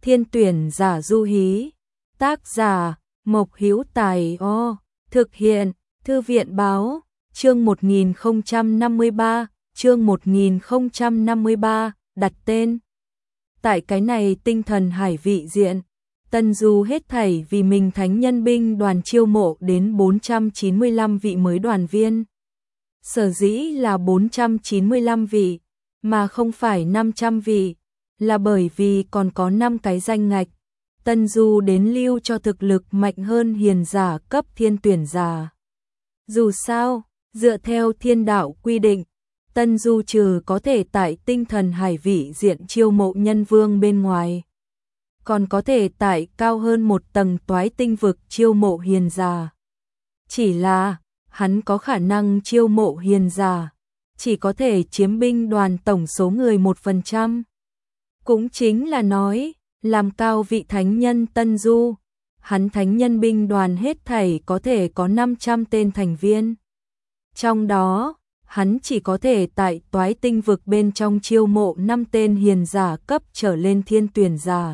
Thiên tuyển giả du hí. Tác giả Mộc Hữu Tài. Thực hiện Thư viện báo. Chương 1053. Chương 1053. Đặt tên. Tại cái này tinh thần hải vị diện, Tân Du hết thảy vì mình thánh nhân binh đoàn chiêu mộ đến 495 vị mới đoàn viên. Sở dĩ là 495 vị, mà không phải 500 vị, là bởi vì còn có 5 cái danh ngạch. Tân Du đến lưu cho thực lực mạnh hơn hiền giả cấp thiên tuyển giả. Dù sao, dựa theo thiên đạo quy định, Tân Du trừ có thể tại tinh thần hải vị diện chiêu mộ nhân vương bên ngoài, còn có thể tại cao hơn một tầng toái tinh vực chiêu mộ hiền giả. Chỉ là, hắn có khả năng chiêu mộ hiền giả, chỉ có thể chiếm binh đoàn tổng số người 1%. Cũng chính là nói, làm cao vị thánh nhân Tân Du, hắn thánh nhân binh đoàn hết thảy có thể có 500 tên thành viên. Trong đó, hắn chỉ có thể tại toái tinh vực bên trong chiêu mộ 5 tên hiền giả cấp trở lên thiên tuyển giả.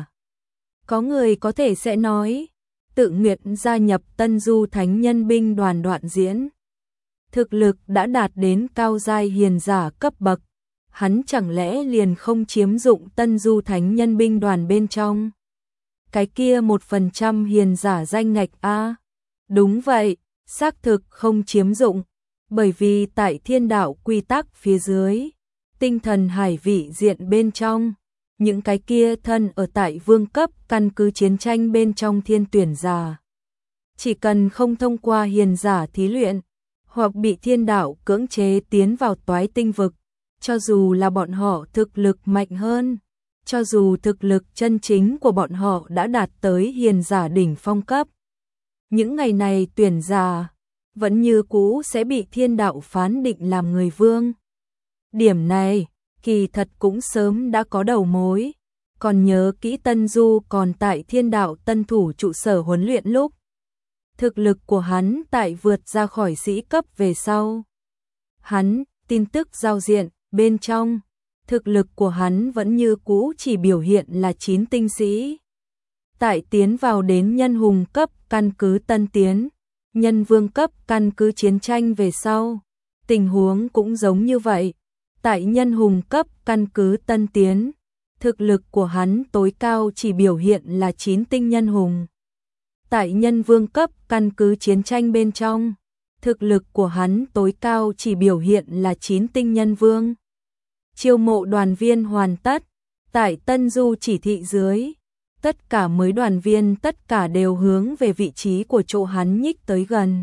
Có người có thể sẽ nói, tự nguyện gia nhập Tân Du thánh nhân binh đoàn đoạn diễn. Thực lực đã đạt đến cao giai hiền giả cấp bậc, hắn chẳng lẽ liền không chiếm dụng Tân Du thánh nhân binh đoàn bên trong cái kia 1% hiền giả danh ngạch a? Đúng vậy, xác thực không chiếm dụng, bởi vì tại thiên đạo quy tắc phía dưới, tinh thần hải vị diện bên trong, những cái kia thân ở tại vương cấp căn cứ chiến tranh bên trong thiên tuyển giả, chỉ cần không thông qua hiền giả thí luyện, hoặc bị thiên đạo cưỡng chế tiến vào toái tinh vực, cho dù là bọn họ thực lực mạnh hơn, cho dù thực lực chân chính của bọn họ đã đạt tới hiền giả đỉnh phong cấp, những ngày này tuyển giả vẫn như cũ sẽ bị thiên đạo phán định làm người vương. Điểm này, kỳ thật cũng sớm đã có đầu mối, còn nhớ kỹ Tân Du còn tại thiên đạo tân thủ trụ sở huấn luyện lúc. Thực lực của hắn tại vượt ra khỏi sĩ cấp về sau. Hắn, tin tức giao diện, bên trong, thực lực của hắn vẫn như cũ chỉ biểu hiện là 9 tinh sĩ. Tại tiến vào đến nhân hùng cấp căn cứ tân tiến, nhân vương cấp căn cứ chiến tranh về sau, tình huống cũng giống như vậy. Tại nhân hùng cấp căn cứ tân tiến, thực lực của hắn tối cao chỉ biểu hiện là 9 tinh nhân hùng. Tại nhân vương cấp căn cứ chiến tranh bên trong, thực lực của hắn tối cao chỉ biểu hiện là 9 tinh nhân vương. Chiêu mộ đoàn viên hoàn tất, tại Tân Du chỉ thị dưới, tất cả mới đoàn viên tất cả đều hướng về vị trí của chỗ hắn nhích tới gần.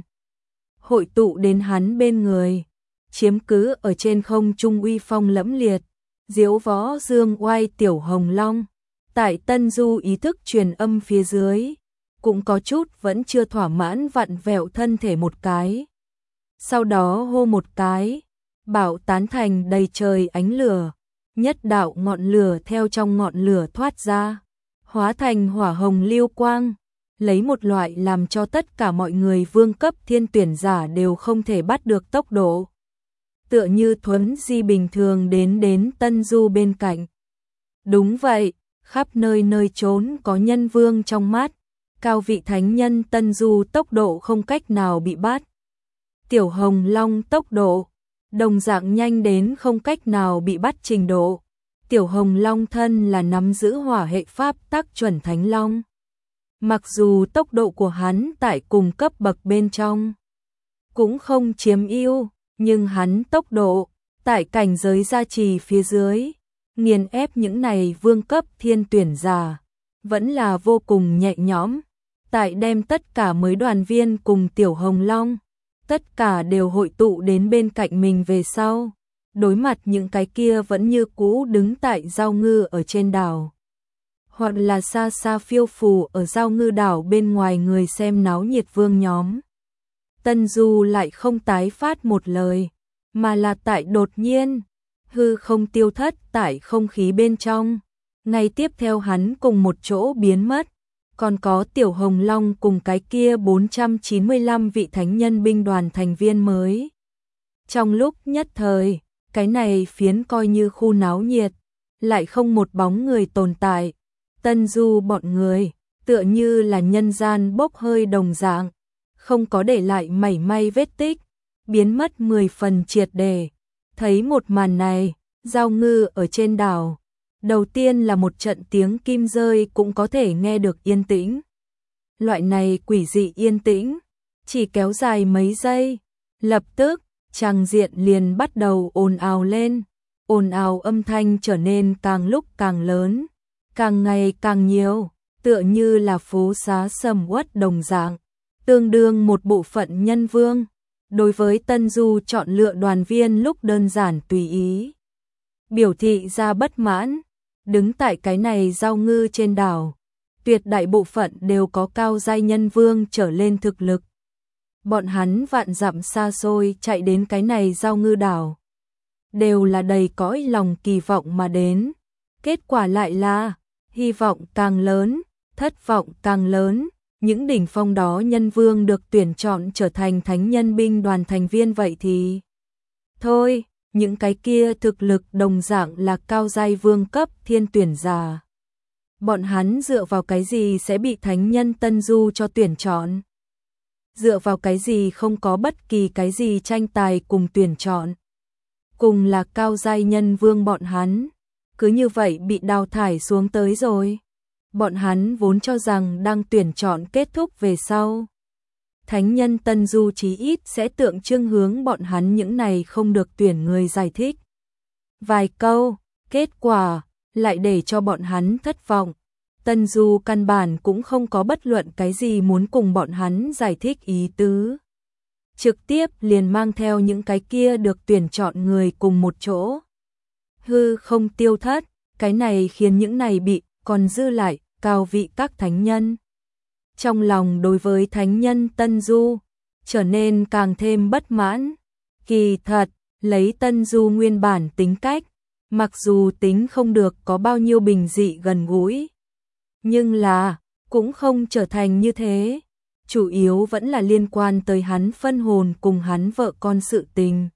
Hội tụ đến hắn bên người, chiếm cứ ở trên không trung uy phong lẫm liệt, diễu võ dương oai tiểu hồng long. Tại Tân Du ý thức truyền âm phía dưới, cũng có chút vẫn chưa thỏa mãn vặn vẹo thân thể một cái. Sau đó hô một cái, bảo tán thành đầy trời ánh lửa, nhất đạo ngọn lửa theo trong ngọn lửa thoát ra, hóa thành hỏa hồng lưu quang, lấy một loại làm cho tất cả mọi người vương cấp thiên tuyển giả đều không thể bắt được tốc độ. Tựa như thuấn di bình thường đến Tân Du bên cạnh. Đúng vậy, khắp nơi nơi trốn có nhân vương trong mắt, cao vị thánh nhân Tân Du tốc độ không cách nào bị bắt. Tiểu hồng long tốc độ, đồng dạng nhanh đến không cách nào bị bắt trình độ. Tiểu hồng long thân là nắm giữ hỏa hệ pháp tắc chuẩn thánh long. Mặc dù tốc độ của hắn tại cùng cấp bậc bên trong cũng không chiếm ưu, nhưng hắn tốc độ tại cảnh giới gia trì phía dưới, nghiền ép những này vương cấp thiên tuyển giả, vẫn là vô cùng nhẹ nhõm. Tại đem tất cả mới đoàn viên cùng tiểu hồng long, tất cả đều hội tụ đến bên cạnh mình về sau, đối mặt những cái kia vẫn như cũ đứng tại giao ngư ở trên đảo, hoặc là xa xa phiêu phù ở giao ngư đảo bên ngoài người xem náo nhiệt vương nhóm. Tân Du lại không tái phát một lời, mà là tại đột nhiên, hư không tiêu thất tại không khí bên trong, ngay tiếp theo hắn cùng một chỗ biến mất. Còn có tiểu hồng long cùng cái kia 495 vị thánh nhân binh đoàn thành viên mới. Trong lúc nhất thời, cái này phiến coi như khu náo nhiệt, lại không một bóng người tồn tại. Tân Du bọn người, tựa như là nhân gian bốc hơi đồng dạng, không có để lại mảy may vết tích, biến mất 10 phần triệt để. Thấy một màn này, Giao Ngư ở trên đảo, đầu tiên là một trận tiếng kim rơi cũng có thể nghe được yên tĩnh. Loại này quỷ dị yên tĩnh, chỉ kéo dài mấy giây, lập tức, tràng diện liền bắt đầu ồn ào lên, ồn ào âm thanh trở nên càng lúc càng lớn, càng ngày càng nhiều, tựa như là phố xá sầm uất đồng dạng, tương đương một bộ phận nhân vương. Đối với Tân Du chọn lựa đoàn viên lúc đơn giản tùy ý, biểu thị ra bất mãn, đứng tại cái này Giao Ngư trên đảo, tuyệt đại bộ phận đều có cao giai nhân vương trở lên thực lực. Bọn hắn vạn dặm xa xôi chạy đến cái này Giao Ngư đảo, đều là đầy cõi lòng kỳ vọng mà đến, kết quả lại là hy vọng càng lớn, thất vọng càng lớn. Những đỉnh phong đó nhân vương được tuyển chọn trở thành thánh nhân binh đoàn thành viên vậy thì thôi, những cái kia thực lực đồng dạng là cao giai vương cấp thiên tuyển giả. Bọn hắn dựa vào cái gì sẽ bị thánh nhân Tân Du cho tuyển chọn? Dựa vào cái gì không có bất kỳ cái gì tranh tài cùng tuyển chọn? Cùng là cao giai nhân vương bọn hắn, cứ như vậy bị đào thải xuống tới rồi. Bọn hắn vốn cho rằng đang tuyển chọn kết thúc về sau, thánh nhân Tân Du chí ít sẽ tượng trưng hướng bọn hắn những này không được tuyển người giải thích vài câu, kết quả lại để cho bọn hắn thất vọng. Tân Du căn bản cũng không có bất luận cái gì muốn cùng bọn hắn giải thích ý tứ, trực tiếp liền mang theo những cái kia được tuyển chọn người cùng một chỗ hư không tiêu thất. Cái này khiến những này bị còn dư lại cao vị các thánh nhân trong lòng đối với thánh nhân Tân Du trở nên càng thêm bất mãn. Kỳ thật, lấy Tân Du nguyên bản tính cách, mặc dù tính không được có bao nhiêu bình dị gần gũi, nhưng là cũng không trở thành như thế, chủ yếu vẫn là liên quan tới hắn phân hồn cùng hắn vợ con sự tình,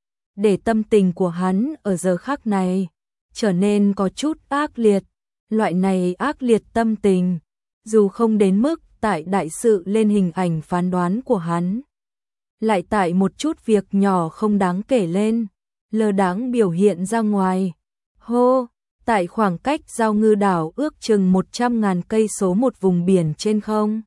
để tâm tình của hắn ở giờ khắc này trở nên có chút ác liệt. Loại này ác liệt tâm tình, dù không đến mức tại đại sự lên hình ảnh phán đoán của hắn, lại tại một chút việc nhỏ không đáng kể lên, lơ đãng biểu hiện ra ngoài. Hô, tại khoảng cách Giao Ngư đảo ước chừng 100.000 cây số một vùng biển trên không.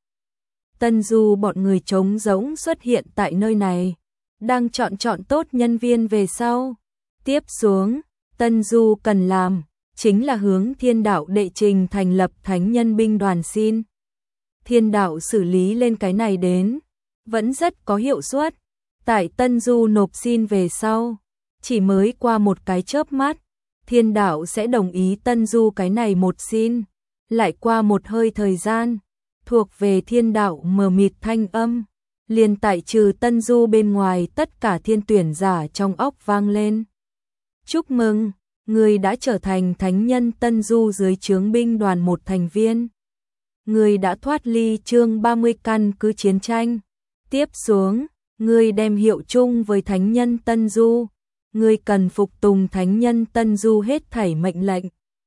Tân Du bọn người trống rỗng xuất hiện tại nơi này, đang chọn tốt nhân viên về sau. Tiếp xuống, Tân Du cần làm chính là hướng Thiên Đạo đệ trình thành lập thánh nhân binh đoàn xin. Thiên Đạo xử lý lên cái này đến, vẫn rất có hiệu suất. Tại Tân Du nộp xin về sau, chỉ mới qua một cái chớp mắt, Thiên Đạo sẽ đồng ý Tân Du cái này một xin. Lại qua một hơi thời gian, thuộc về Thiên Đạo mờ mịt thanh âm, liền tại trừ Tân Du bên ngoài tất cả thiên tuyển giả trong óc vang lên. Chúc mừng! Người đã trở thành thánh nhân Tân Du dưới trướng binh đoàn một thành viên. Người đã thoát ly chương 30 căn cứ chiến tranh. Tiếp xuống, người đem hiệu chung với thánh nhân Tân Du. Người cần phục tùng thánh nhân Tân Du hết thảy mệnh lệnh.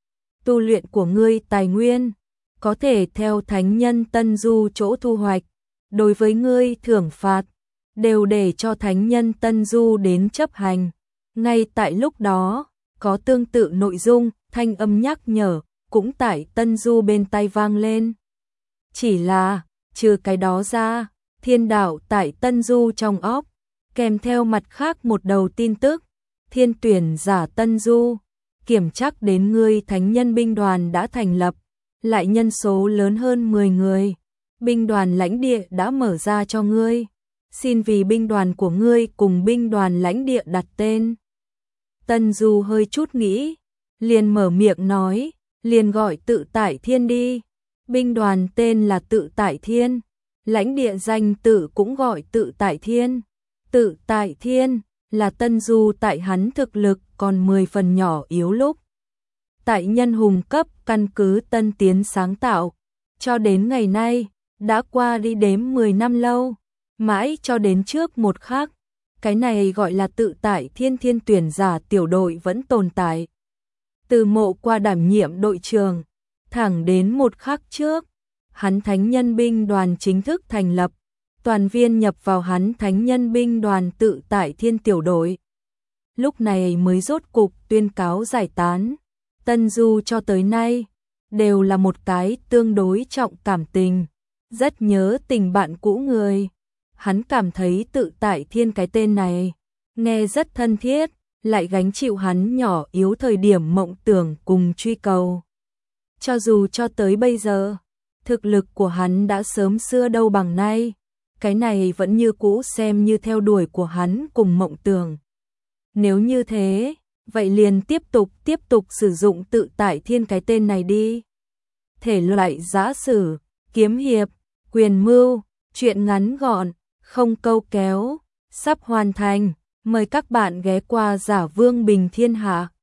Tu luyện của ngươi tài nguyên, có thể theo thánh nhân Tân Du chỗ thu hoạch. Đối với ngươi thưởng phạt, đều để cho thánh nhân Tân Du đến chấp hành. Ngay tại lúc đó, có tương tự nội dung, thanh âm nhắc nhở, cũng tại Tân Du bên tai vang lên. Chỉ là, trừ cái đó ra, Thiên Đạo tại Tân Du trong óc, kèm theo mặt khác một đầu tin tức, thiên tuyển giả Tân Du, kiểm chắc đến ngươi thánh nhân binh đoàn đã thành lập, lại nhân số lớn hơn 10 người. Binh đoàn lãnh địa đã mở ra cho ngươi, xin vì binh đoàn của ngươi cùng binh đoàn lãnh địa đặt tên. Tân Du hơi chút nghĩ, liền mở miệng nói, liền gọi Tự Tại Thiên đi. Binh đoàn tên là Tự Tại Thiên, lãnh địa danh tự cũng gọi Tự Tại Thiên. Tự Tại Thiên là Tân Du tại hắn thực lực còn 10 phần nhỏ yếu lúc, tại nhân hùng cấp căn cứ tân tiến sáng tạo, cho đến ngày nay, đã qua đi đếm 10 năm lâu, mãi cho đến trước một khắc. Cái này gọi là Tự Tại Thiên thiên tuyển giả tiểu đội vẫn tồn tại. Từ Mộ qua đảm nhiệm đội trưởng, Thẳng đến một khắc trước, hắn thánh nhân binh đoàn chính thức thành lập, toàn viên nhập vào hắn thánh nhân binh đoàn tự tại thiên tiểu đội. Lúc này mới rốt cục tuyên cáo giải tán. Tân Du cho tới nay đều là một cái tương đối trọng cảm tình, rất nhớ tình bạn cũ người. Hắn cảm thấy tự tại thiên cái tên này nghe rất thân thiết, lại gánh chịu hắn nhỏ yếu thời điểm mộng tưởng cùng truy cầu. Cho dù cho tới bây giờ, thực lực của hắn đã sớm xưa đâu bằng nay, cái này vẫn như cũ xem như theo đuổi của hắn cùng mộng tưởng. Nếu như thế, vậy liền tiếp tục sử dụng tự tại thiên cái tên này đi. Thể loại giã sử, kiếm hiệp, quyền mưu, truyện ngắn gọn, không câu kéo, sắp hoàn thành. Mời các bạn ghé qua Giả Vương Bình Thiên Hạ.